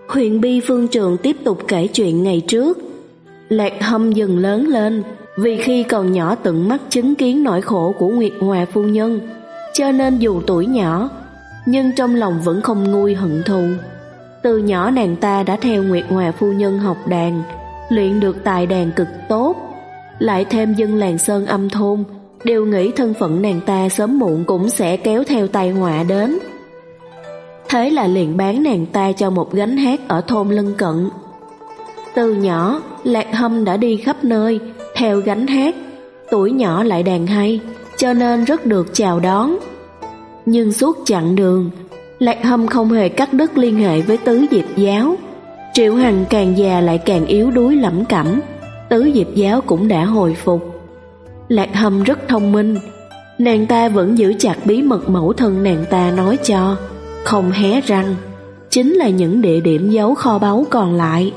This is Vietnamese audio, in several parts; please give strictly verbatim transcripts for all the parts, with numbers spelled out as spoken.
Huyền Bi Phương Trường tiếp tục kể chuyện ngày trước. Lạc Hâm dần lớn lên, vì khi còn nhỏ tận mắt chứng kiến nỗi khổ của Nguyệt Hòa phu nhân, cho nên dù tuổi nhỏ, nhưng trong lòng vẫn không nguôi hận thù. Từ nhỏ nàng ta đã theo Nguyệt Hòa phu nhân học đàn, luyện được tài đàn cực tốt. Lại thêm dân làng Sơn Âm thôn đều nghĩ thân phận nàng ta sớm muộn cũng sẽ kéo theo tai họa đến. Thế là liền bán nàng ta cho một gánh hát ở thôn lân cận. Từ nhỏ, Lạc Hâm đã đi khắp nơi, theo gánh hát. Tuổi nhỏ lại đàn hay, cho nên rất được chào đón. Nhưng suốt chặng đường, Lạc Hâm không hề cắt đứt liên hệ với Tứ Diệp Giáo. Triệu Hằng càng già lại càng yếu đuối lẩm cẩm, Tứ Diệp Giáo cũng đã hồi phục. Lạc Hâm rất thông minh, nàng ta vẫn giữ chặt bí mật mẫu thân nàng ta nói cho, không hé răng, chính là những địa điểm giấu kho báu còn lại.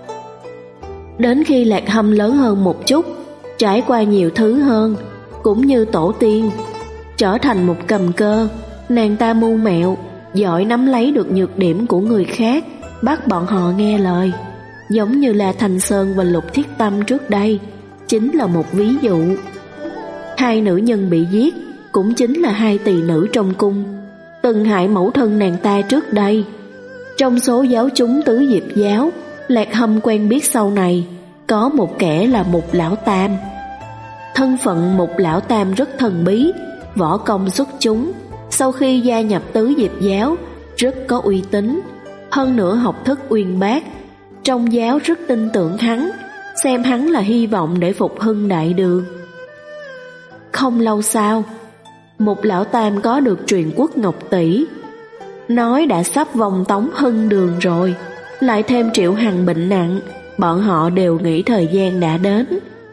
Đến khi Lạc Hâm lớn hơn một chút, trải qua nhiều thứ hơn, cũng như tổ tiên, trở thành một cầm cơ, nàng ta mưu mẹo, giỏi nắm lấy được nhược điểm của người khác, bắt bọn họ nghe lời, giống như là Thành Sơn và Lục Thiết Tâm trước đây, chính là một ví dụ. Hai nữ nhân bị giết cũng chính là hai tỳ nữ trong cung, từng hại mẫu thân nàng ta trước đây. Trong số giáo chúng Tứ Diệp Giáo, Lạc Hâm quen biết sau này có một kẻ là Mục Lão Tam. Thân phận Mục Lão Tam rất thần bí, võ công xuất chúng, sau khi gia nhập Tứ Diệp Giáo rất có uy tín, hơn nữa học thức uyên bác. Trong giáo rất tin tưởng hắn, xem hắn là hy vọng để phục hưng đại đường. Không lâu sau, Mục Lão Tam có được truyền quốc ngọc tỷ, nói đã sắp vòng tống hưng đường rồi. Lại thêm Triệu Hằng bệnh nặng, bọn họ đều nghĩ thời gian đã đến.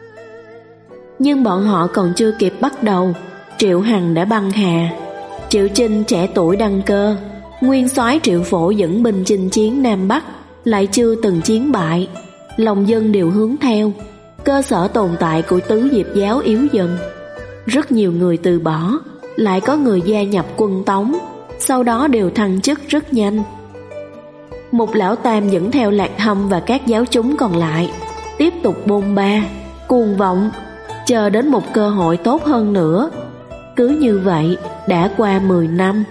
Nhưng bọn họ còn chưa kịp bắt đầu, Triệu Hằng đã băng hà. Triệu Trinh trẻ tuổi đăng cơ, nguyên soái Triệu Phổ dẫn binh chinh chiến Nam Bắc, lại chưa từng chiến bại, lòng dân đều hướng theo. Cơ sở tồn tại của Tứ Diệp Giáo yếu dần, rất nhiều người từ bỏ, lại có người gia nhập quân Tống, sau đó đều thăng chức rất nhanh. Mục Lão Tam dẫn theo Lạc Hâm và các giáo chúng còn lại, tiếp tục bôn ba, cuồng vọng, chờ đến một cơ hội tốt hơn nữa. Cứ như vậy, đã qua mười năm.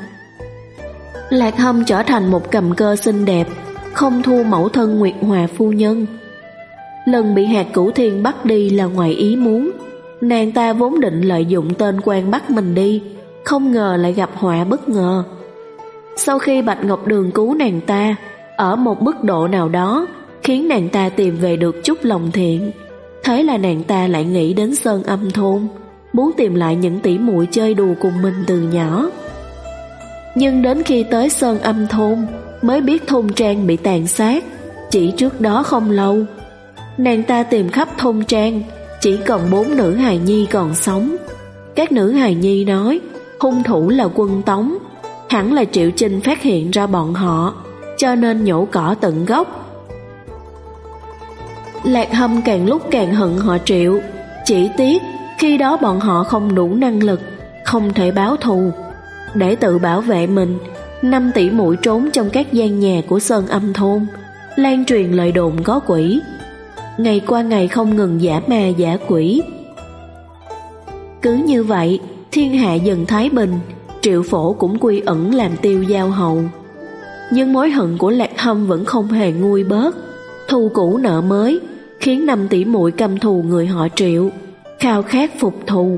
Lạc Hâm trở thành một cầm cơ xinh đẹp, không thua mẫu thân Nguyệt Hòa phu nhân. Lần bị Hạt Cửu Thiên bắt đi là ngoài ý muốn. Nàng ta vốn định lợi dụng tên quan bắt mình đi, không ngờ lại gặp họa bất ngờ. Sau khi Bạch Ngọc Đường cứu nàng ta, ở một mức độ nào đó khiến nàng ta tìm về được chút lòng thiện. Thế là nàng ta lại nghĩ đến Sơn Âm thôn, muốn tìm lại những tỷ muội chơi đùa cùng mình từ nhỏ. Nhưng đến khi tới Sơn Âm thôn mới biết thôn trang bị tàn sát chỉ trước đó không lâu. Nàng ta tìm khắp thôn trang, chỉ còn bốn nữ hài nhi còn sống. Các nữ hài nhi nói hung thủ là quân Tống, hẳn là Triệu Trinh phát hiện ra bọn họ, cho nên nhổ cỏ tận gốc. Lạc Hâm càng lúc càng hận họ Triệu, chỉ tiếc khi đó bọn họ không đủ năng lực, không thể báo thù. Để tự bảo vệ mình, năm tỷ muội trốn trong các gian nhà của Sơn Âm thôn, lan truyền lời đồn có quỷ. Ngày qua ngày không ngừng giả ma giả quỷ. Cứ như vậy, thiên hạ dần thái bình, Triệu Phổ cũng quy ẩn làm Tiêu Giao hầu. Nhưng mối hận của Lạc Hâm vẫn không hề nguôi bớt. Thù cũ nợ mới khiến năm tỷ muội căm thù người họ Triệu, khao khát phục thù.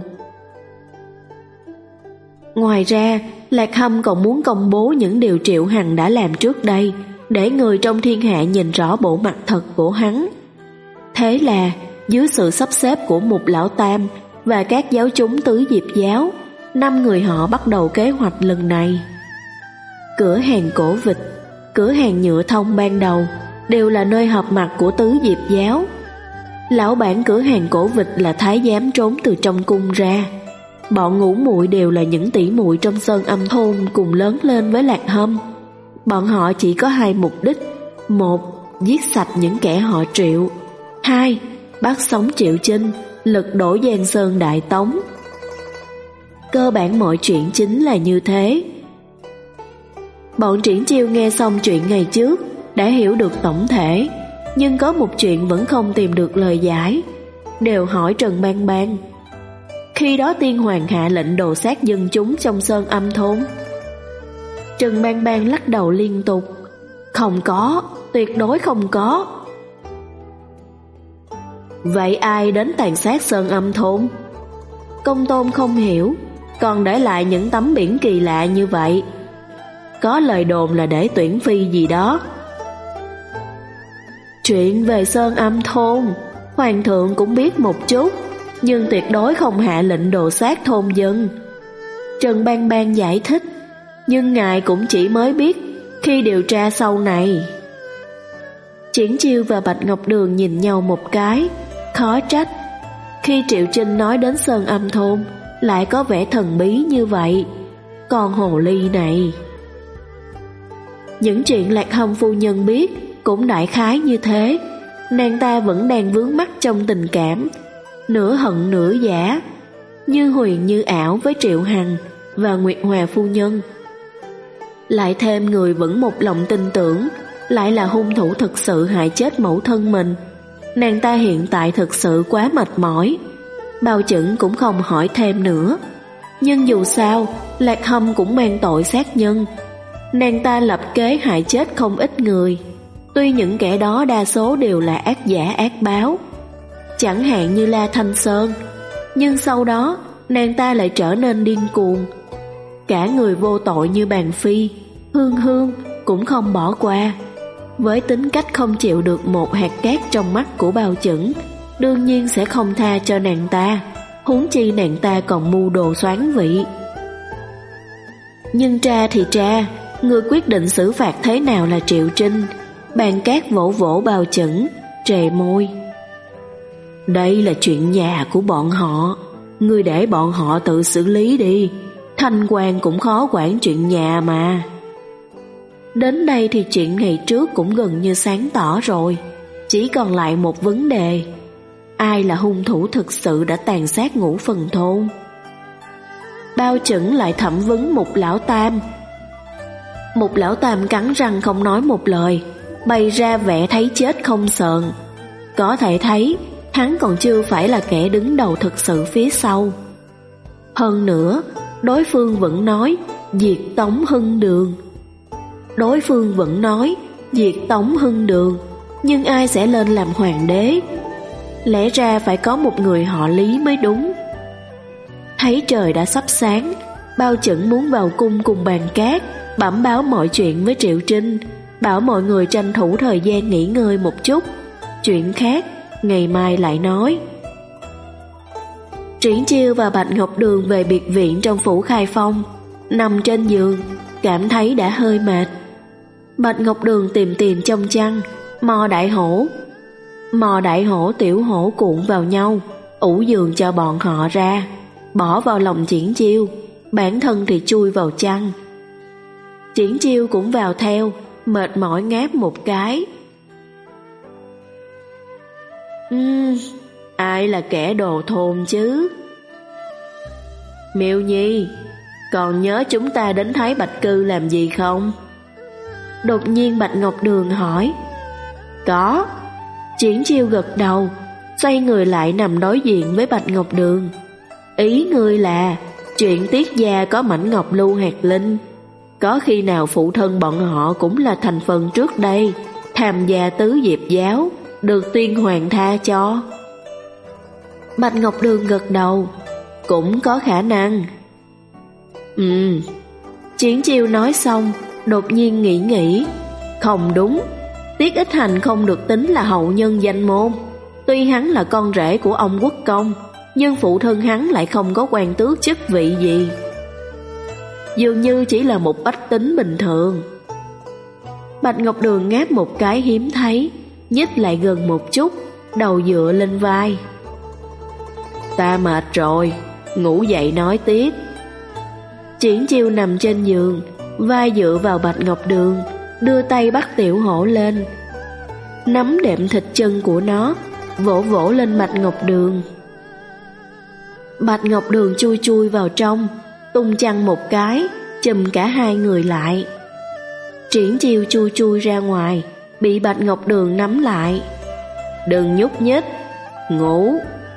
Ngoài ra, Lạc Hâm còn muốn công bố những điều Triệu Hằng đã làm trước đây, để người trong thiên hạ nhìn rõ bộ mặt thật của hắn. Thế là, dưới sự sắp xếp của Mục Lão Tam và các giáo chúng Tứ Diệp Giáo, năm người họ bắt đầu kế hoạch lần này. Cửa hàng cổ vịt, cửa hàng nhựa thông ban đầu đều là nơi họp mặt của Tứ Diệp Giáo. Lão bản cửa hàng cổ vịt là thái giám trốn từ trong cung ra. Bọn ngũ muội đều là những tỷ muội trong Sơn Âm thôn cùng lớn lên với Lạc Hâm. Bọn họ chỉ có hai mục đích: một, giết sạch những kẻ họ Triệu; hai, bắt sống Triệu Trinh, lật đổ Giang Sơn Đại Tống. Cơ bản mọi chuyện chính là như thế. Bọn Triển Chiêu nghe xong chuyện ngày trước, đã hiểu được tổng thể, nhưng có một chuyện vẫn không tìm được lời giải, đều hỏi Trần Bang Bang. Khi đó tiên hoàng hạ lệnh đồ sát dân chúng trong Sơn Âm thôn. Trần Bang Bang lắc đầu liên tục. Không có, tuyệt đối không có. Vậy ai đến tàn sát Sơn Âm thôn? Công Tôn không hiểu, còn để lại những tấm biển kỳ lạ như vậy. Có lời đồn là để tuyển phi gì đó. Chuyện về Sơn Âm thôn, hoàng thượng cũng biết một chút, nhưng tuyệt đối không hạ lệnh đồ sát thôn dân. Trần Bang Bang giải thích, nhưng ngài cũng chỉ mới biết khi điều tra sau này. Triển Chiêu và Bạch Ngọc Đường nhìn nhau một cái, khó trách. Khi Triệu Trinh nói đến Sơn Âm thôn, lại có vẻ thần bí như vậy. Còn hồ ly này... Những chuyện Lạc Hâm phu nhân biết cũng đại khái như thế. Nàng ta vẫn đang vướng mắc trong tình cảm, nửa hận nửa giả, như huyền như ảo với Triệu Hằng và Nguyệt Hòa phu nhân. Lại thêm người vẫn một lòng tin tưởng lại là hung thủ thực sự hại chết mẫu thân mình. Nàng ta hiện tại thực sự quá mệt mỏi. Bao Chẩn cũng không hỏi thêm nữa. Nhưng dù sao, Lạc Hâm cũng mang tội sát nhân. Nàng ta lập kế hại chết không ít người. Tuy những kẻ đó đa số đều là ác giả ác báo, chẳng hạn như La Thanh Sơn, nhưng sau đó nàng ta lại trở nên điên cuồng. Cả người vô tội như Bàn Phi, Hương Hương cũng không bỏ qua. Với tính cách không chịu được một hạt cát trong mắt của Bao Chẩn, đương nhiên sẽ không tha cho nàng ta, huống chi nàng ta còn mưu đồ xoán vị. Nhưng tra thì tra, người quyết định xử phạt thế nào là Triệu Trinh. Bàn Cát vỗ vỗ Bao Chẩn, trề môi. Đây là chuyện nhà của bọn họ, ngươi để bọn họ tự xử lý đi. Thanh quan cũng khó quản chuyện nhà mà. Đến đây thì chuyện ngày trước cũng gần như sáng tỏ rồi. Chỉ còn lại một vấn đề: ai là hung thủ thực sự đã tàn sát Ngũ Phần thôn? Bao Chẩn lại thẩm vấn Mục Lão Tam. Mục Lão Tam cắn răng không nói một lời, bày ra vẻ thấy chết không sờn. Có thể thấy hắn còn chưa phải là kẻ đứng đầu thực sự phía sau. Hơn nữa, đối phương vẫn nói diệt Tống Hưng Đường. Đối phương vẫn nói diệt Tống Hưng Đường, nhưng ai sẽ lên làm hoàng đế? Lẽ ra phải có một người họ Lý mới đúng. Thấy trời đã sắp sáng, Bao Chẩn muốn vào cung cùng Bàn Cát bẩm báo mọi chuyện với Triệu Trinh, bảo mọi người tranh thủ thời gian nghỉ ngơi một chút. Chuyện khác ngày mai lại nói. Triển Chiêu và Bạch Ngọc Đường về biệt viện trong phủ Khai Phong, nằm trên giường, cảm thấy đã hơi mệt. Bạch Ngọc Đường tìm tìm trong chăn, mò đại hổ. Mò đại hổ tiểu hổ cuộn vào nhau, ủ giường cho bọn họ ra, bỏ vào lòng Triển Chiêu, bản thân thì chui vào chăn. Triển Chiêu cũng vào theo, mệt mỏi ngáp một cái. Uhm, ai là kẻ đồ thôn chứ? Miêu Nhi, còn nhớ chúng ta đến Thái Bạch Cư làm gì không? Đột nhiên Bạch Ngọc Đường hỏi. Có. Triển Chiêu gật đầu, xoay người lại nằm đối diện với Bạch Ngọc Đường. Ý ngươi là chuyện Tiết gia có mảnh ngọc lưu hạt linh, có khi nào phụ thân bọn họ cũng là thành phần trước đây tham gia tứ diệp giáo, được tuyên hoàng tha cho? Bạch Ngọc Đường gật đầu. Cũng có khả năng. Ừ. Triển Chiêu nói xong, đột nhiên nghĩ nghĩ. Không đúng, Tiết Ích Hành không được tính là hậu nhân danh môn. Tuy hắn là con rể của ông quốc công, nhưng phụ thân hắn lại không có quan tước chức vị gì, dường như chỉ là một bách tính bình thường. Bạch Ngọc Đường ngáp một cái hiếm thấy, nhích lại gần một chút, đầu dựa lên vai. Ta mệt rồi, ngủ dậy nói tiếp. Triển Chiêu nằm trên giường, vai dựa vào Bạch Ngọc Đường, đưa tay bắt tiểu hổ lên, nắm đệm thịt chân của nó, vỗ vỗ lên Bạch Ngọc Đường. Bạch Ngọc Đường chui chui vào trong, tung chăn một cái, chùm cả hai người lại. Triển Chiêu chui chui ra ngoài, bị Bạch Ngọc Đường nắm lại. Đừng nhúc nhích, ngủ.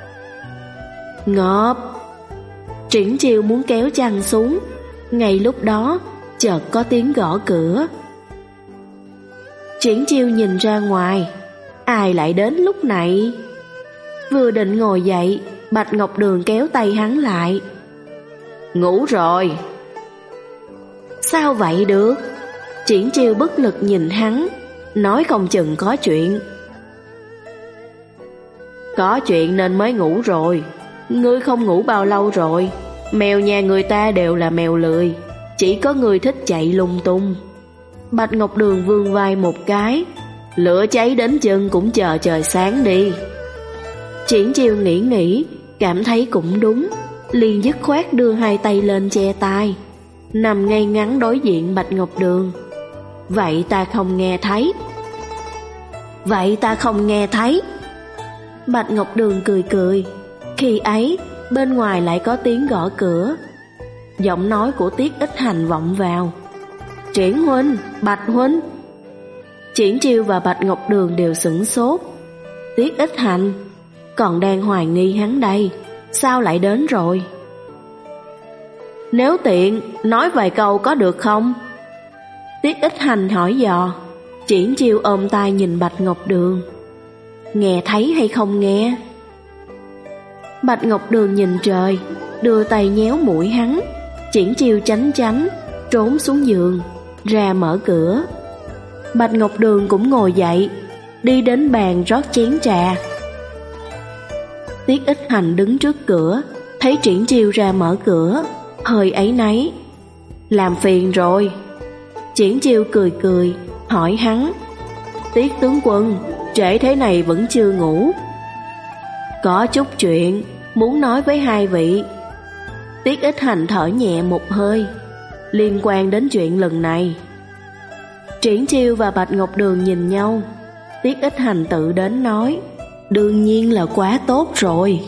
Ngộp. Triển Chiêu muốn kéo chăn xuống. Ngay lúc đó chợt có tiếng gõ cửa. Triển Chiêu nhìn ra ngoài, ai lại đến lúc này? Vừa định ngồi dậy, Bạch Ngọc Đường kéo tay hắn lại. Ngủ rồi. Sao vậy được? Triển Chiêu bất lực nhìn hắn, nói không chừng có chuyện. Có chuyện nên mới ngủ rồi. Ngươi không ngủ bao lâu rồi? Mèo nhà người ta đều là mèo lười, chỉ có ngươi thích chạy lung tung. Bạch Ngọc Đường vươn vai một cái. Lửa cháy đến chân cũng chờ trời sáng đi. Triển Chiêu nghĩ nghĩ, cảm thấy cũng đúng, liền dứt khoát đưa hai tay lên che tai, nằm ngay ngắn đối diện Bạch Ngọc Đường. Vậy ta không nghe thấy. Vậy ta không nghe thấy. Bạch Ngọc Đường cười cười. Khi ấy bên ngoài lại có tiếng gõ cửa. Giọng nói của Tiết Ích Hành vọng vào. Triển huynh, Bạch huynh. Triển Chiêu và Bạch Ngọc Đường đều sửng sốt. Tiết Ích Hành còn đang hoài nghi hắn đây, sao lại đến rồi? Nếu tiện, nói vài câu có được không? Tiết Ích Hành hỏi dò. Triển Chiêu ôm tai nhìn Bạch Ngọc Đường. Nghe thấy hay không nghe? Bạch Ngọc Đường nhìn trời, đưa tay nhéo mũi hắn. Triển Chiêu tránh tránh, trốn xuống giường, ra mở cửa. Bạch Ngọc Đường cũng ngồi dậy, đi đến bàn rót chén trà. Tiết Ích Hành đứng trước cửa, thấy Triển Chiêu ra mở cửa, hơi áy náy. Làm phiền rồi. Triển Chiêu cười cười, hỏi hắn. Tiết tướng quân, trễ thế này vẫn chưa ngủ? Có chút chuyện muốn nói với hai vị. Tiết Ích Hành thở nhẹ một hơi. Liên quan đến chuyện lần này. Triển Chiêu và Bạch Ngọc Đường nhìn nhau. Tiết Ích Hành tự đến nói. Đương nhiên là quá tốt rồi.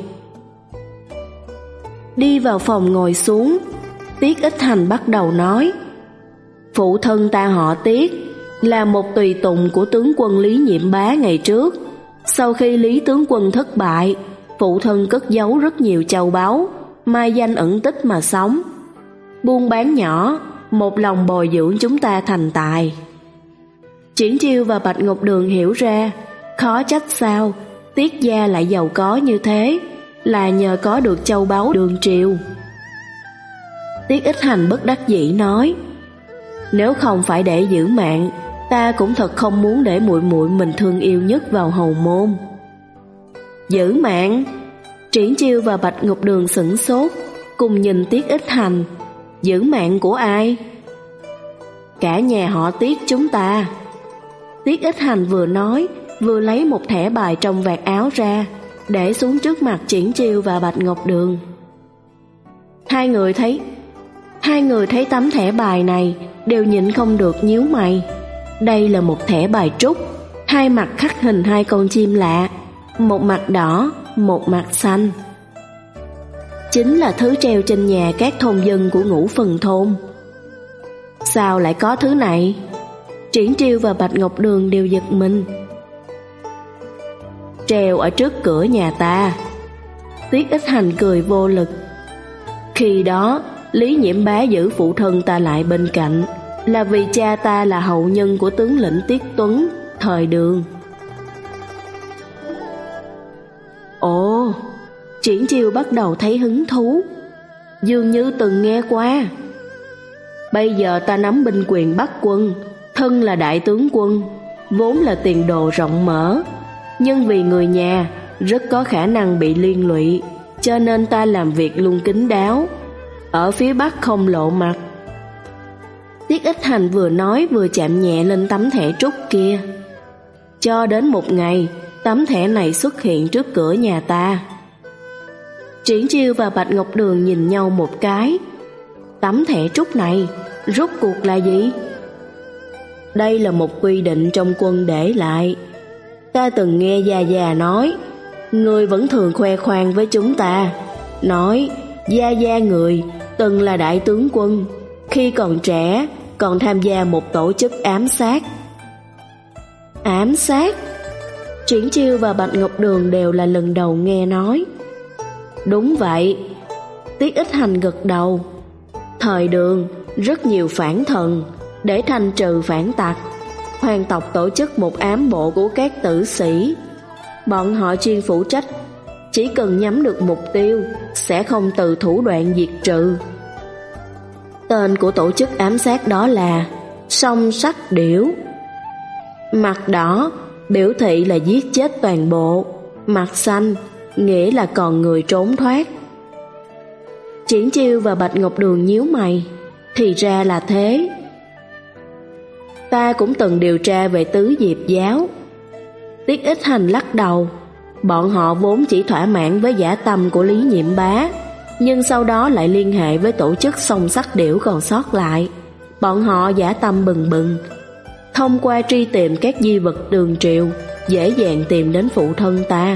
Đi vào phòng ngồi xuống, Tiết Ích Hành bắt đầu nói. Phụ thân ta họ Tiết, là một tùy tùng của tướng quân Lý Nhiệm Bá ngày trước. Sau khi Lý tướng quân thất bại, phụ thân cất giấu rất nhiều châu báu, mai danh ẩn tích mà sống. Buôn bán nhỏ, một lòng bồi dưỡng chúng ta thành tài. Triển Chiêu và Bạch Ngọc Đường hiểu ra, khó trách sao Tiết gia lại giàu có như thế, là nhờ có được châu báu đường triều. Tiết Ích Hành bất đắc dĩ nói. Nếu không phải để giữ mạng, ta cũng thật không muốn để muội muội mình thương yêu nhất vào hầu môn. Giữ mạng? Triển Chiêu và Bạch Ngọc Đường sửng sốt, cùng nhìn Tiết Ích Hành. Giữ mạng của ai? Cả nhà họ Tiết chúng ta. Tiết Ích Hành vừa nói, vừa lấy một thẻ bài trong vạt áo ra, để xuống trước mặt Triển Chiêu và Bạch Ngọc Đường. Hai người thấy Hai người thấy tấm thẻ bài này đều nhịn không được nhíu mày. Đây là một thẻ bài trúc, hai mặt khắc hình hai con chim lạ, một mặt đỏ, một mặt xanh. Chính là thứ treo trên nhà các thôn dân của Ngũ Phần thôn. Sao lại có thứ này? Triển Chiêu và Bạch Ngọc Đường đều giật mình. Treo ở trước cửa nhà ta. Tiết Ích Hành cười vô lực. Khi đó Lý Nhiễm Bá giữ phụ thân ta lại bên cạnh, là vì cha ta là hậu nhân của tướng lĩnh Tiết Tuấn thời Đường. Ồ, Triển Chiêu bắt đầu thấy hứng thú. Dường như từng nghe qua. Bây giờ ta nắm binh quyền Bắc quân, thân là đại tướng quân, vốn là tiền đồ rộng mở, nhưng vì người nhà rất có khả năng bị liên lụy, cho nên ta làm việc luôn kín đáo, ở phía Bắc không lộ mặt. Tiết Ích Hành vừa nói vừa chạm nhẹ lên tấm thẻ trúc kia. Cho đến một ngày, tấm thẻ này xuất hiện trước cửa nhà ta. Triển Chiêu và Bạch Ngọc Đường nhìn nhau một cái. Tấm thẻ trúc này rốt cuộc là gì? Đây là một quy định trong quân để lại. Ta từng nghe Gia Gia nói, người vẫn thường khoe khoang với chúng ta, nói Gia Gia người từng là đại tướng quân, khi còn trẻ còn tham gia một tổ chức ám sát. Ám sát? Triển Chiêu và Bạch Ngọc Đường đều là lần đầu nghe nói. Đúng vậy. Tiết Ích Hành gật đầu. Thời Đường, rất nhiều phản thần, để thanh trừ phản tặc, hoàng tộc tổ chức một ám bộ của các tử sĩ. Bọn họ chuyên phụ trách, chỉ cần nhắm được mục tiêu, sẽ không từ thủ đoạn diệt trừ. Tên của tổ chức ám sát đó là Song Sắc Điểu. Mặt đỏ biểu thị là giết chết toàn bộ, mặt xanh nghĩa là còn người trốn thoát. Triển Chiêu và Bạch Ngọc Đường nhíu mày. Thì ra là thế. Ta cũng từng điều tra về tứ diệp giáo. Tiết Ích Hành lắc đầu. Bọn họ vốn chỉ thỏa mãn với dã tâm của Lý Nhiệm Bá, nhưng sau đó lại liên hệ với tổ chức Song Sắc Điểu còn sót lại. Bọn họ dã tâm bừng bừng, thông qua truy tìm các di vật Đường Triều, dễ dàng tìm đến phụ thân ta.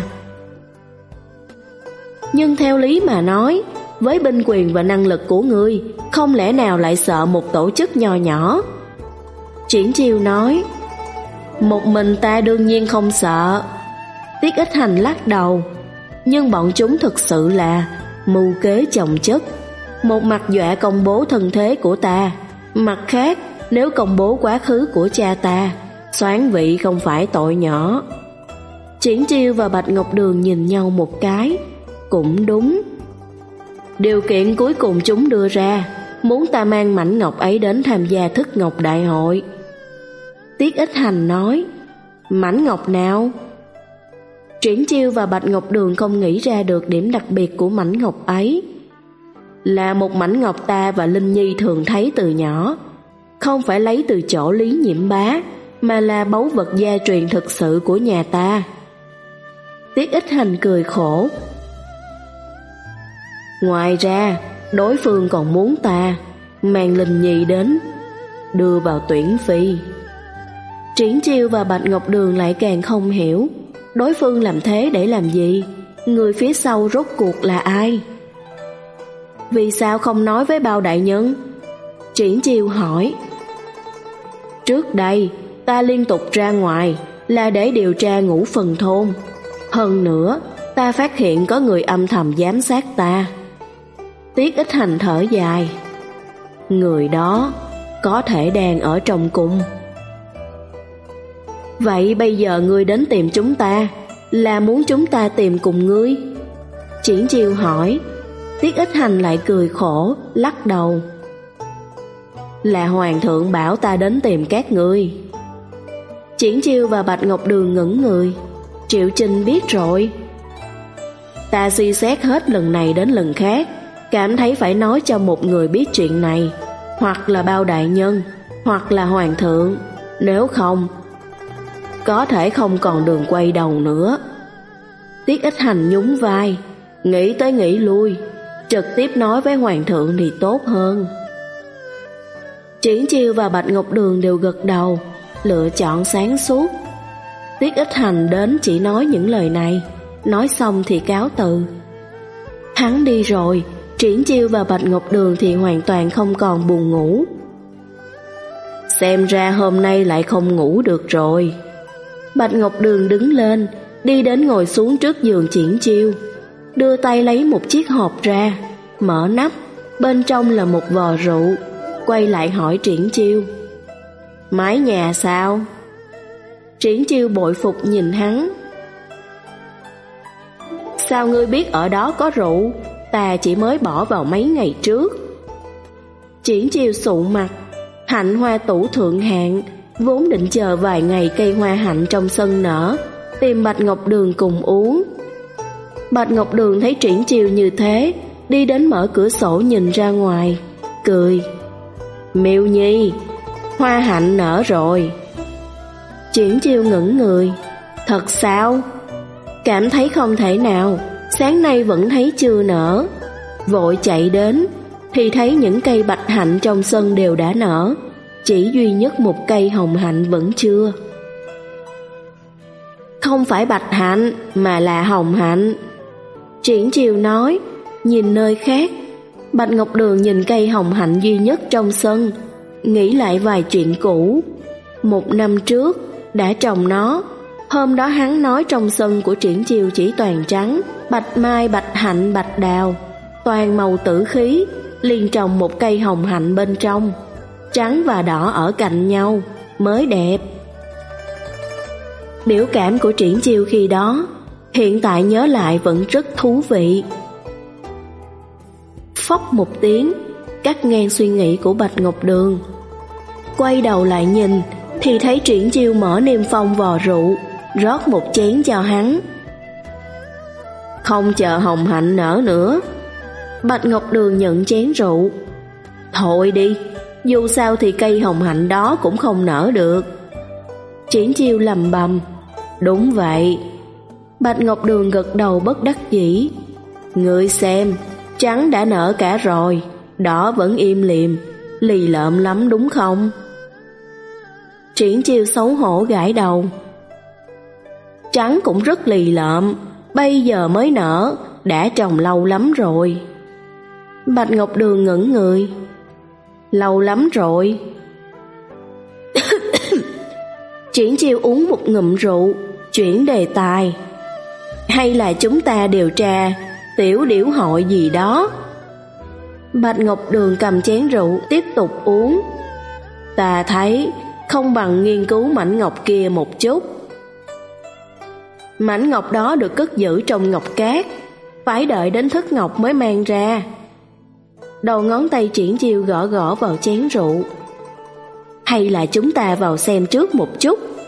Nhưng theo lý mà nói, với binh quyền và năng lực của ngươi, không lẽ nào lại sợ một tổ chức nho nhỏ? Triển Chiêu nói. Một mình ta đương nhiên không sợ. Tiết Ích Hành lắc đầu. Nhưng bọn chúng thực sự là mưu kế chồng chất. Một mặt dọa công bố thân thế của ta, mặt khác nếu công bố quá khứ của cha ta, soán vị không phải tội nhỏ. Triển Chiêu và Bạch Ngọc Đường nhìn nhau một cái. Cũng đúng. Điều kiện cuối cùng chúng đưa ra, muốn ta mang mảnh ngọc ấy đến tham gia Thức Ngọc Đại hội. Tiết Ích Hành nói. Mảnh ngọc nào? Triển Chiêu và Bạch Ngọc Đường không nghĩ ra được điểm đặc biệt của mảnh ngọc ấy. Là một mảnh ngọc ta và Linh Nhi thường thấy từ nhỏ, không phải lấy từ chỗ Lý Nhiệm Bá, mà là báu vật gia truyền thực sự của nhà ta. Tiết Ích Hành cười khổ. Ngoài ra, đối phương còn muốn ta mang Linh Nhi đến, đưa vào tuyển phi. Triển Chiêu và Bạch Ngọc Đường lại càng không hiểu, đối phương làm thế để làm gì? Người phía sau rốt cuộc là ai? Vì sao không nói với Bao đại nhân? Triển Chiêu hỏi. Trước đây, ta liên tục ra ngoài là để điều tra Ngũ Phần thôn. Hơn nữa, ta phát hiện có người âm thầm giám sát ta. Tiết Ích Hành thở dài. Người đó có thể đang ở trong cung. Vậy bây giờ ngươi đến tìm chúng ta, là muốn chúng ta tìm cùng ngươi? Triển Chiêu hỏi. Tiết Ích Hành lại cười khổ, lắc đầu. Là Hoàng thượng bảo ta đến tìm các ngươi. Triển Chiêu và Bạch Ngọc Đường ngẩn người. Triệu Trinh biết rồi. Ta suy xét hết lần này đến lần khác, cảm thấy phải nói cho một người biết chuyện này, hoặc là Bao đại nhân, hoặc là Hoàng thượng. Nếu không, có thể không còn đường quay đầu nữa. Tiết Ích Hành nhún vai, nghĩ tới nghĩ lui, trực tiếp nói với Hoàng thượng thì tốt hơn. Triển Chiêu và Bạch Ngọc Đường đều gật đầu, lựa chọn sáng suốt. Tiết Ích Hành đến chỉ nói những lời này, nói xong thì cáo từ. Hắn đi rồi, Triển Chiêu và Bạch Ngọc Đường thì hoàn toàn không còn buồn ngủ. Xem ra hôm nay lại không ngủ được rồi. Bạch Ngọc Đường đứng lên, đi đến ngồi xuống trước giường Triển Chiêu, đưa tay lấy một chiếc hộp ra, mở nắp, bên trong là một vò rượu, quay lại hỏi Triển Chiêu. Mái nhà sao? Triển Chiêu bội phục nhìn hắn. Sao ngươi biết ở đó có rượu? Ta chỉ mới bỏ vào mấy ngày trước. Triển Chiêu sụ mặt. Hạnh hoa tủ thượng hạng, vốn định chờ vài ngày cây hoa hạnh trong sân nở, tìm Bạch Ngọc Đường cùng uống. Bạch Ngọc Đường thấy Triển Chiêu như thế, đi đến mở cửa sổ nhìn ra ngoài, cười. Miêu Nhi, hoa hạnh nở rồi. Triển Chiêu ngẩn người. Thật sao? Cảm thấy không thể nào, sáng nay vẫn thấy chưa nở. Vội chạy đến, thì thấy những cây bạch hạnh trong sân đều đã nở, chỉ duy nhất một cây hồng hạnh vẫn chưa. Không phải bạch hạnh, mà là hồng hạnh. Triển Chiêu nói, nhìn nơi khác. Bạch Ngọc Đường nhìn cây hồng hạnh duy nhất trong sân, nghĩ lại vài chuyện cũ. Một năm trước, đã trồng nó. Hôm đó hắn nói trong sân của Triển Chiêu chỉ toàn trắng, bạch mai, bạch hạnh, bạch đào, toàn màu tử khí, liền trồng một cây hồng hạnh bên trong. Trắng và đỏ ở cạnh nhau mới đẹp. Biểu cảm của Triển Chiêu khi đó, hiện tại nhớ lại vẫn rất thú vị. Phốc một tiếng, cắt ngang suy nghĩ của Bạch Ngọc Đường. Quay đầu lại nhìn, thì thấy Triển Chiêu mở niêm phong vò rượu, rót một chén cho hắn. Không chờ hồng hạnh nở nữa. Bạch Ngọc Đường nhận chén rượu. Thôi đi, dù sao thì cây hồng hạnh đó cũng không nở được. Triển Chiêu lầm bầm. Đúng vậy. Bạch Ngọc Đường gật đầu bất đắc dĩ. Ngươi xem, trắng đã nở cả rồi, đỏ vẫn im lìm, lì lợm lắm đúng không? Triển Chiêu xấu hổ gãi đầu. Trắng cũng rất lì lợm, bây giờ mới nở, đã trồng lâu lắm rồi. Bạch Ngọc Đường ngẩn người. Lâu lắm rồi. Triển Chiêu uống một ngụm rượu, chuyển đề tài. Hay là chúng ta điều tra tiểu điểu hội gì đó? Bạch Ngọc Đường cầm chén rượu tiếp tục uống. Ta thấy không bằng nghiên cứu mảnh ngọc kia một chút. Mảnh ngọc đó được cất giữ trong ngọc cát, phải đợi đến thất ngọc mới mang ra. Đầu ngón tay Triển Chiêu gõ gõ vào chén rượu. Hay là chúng ta vào xem trước một chút?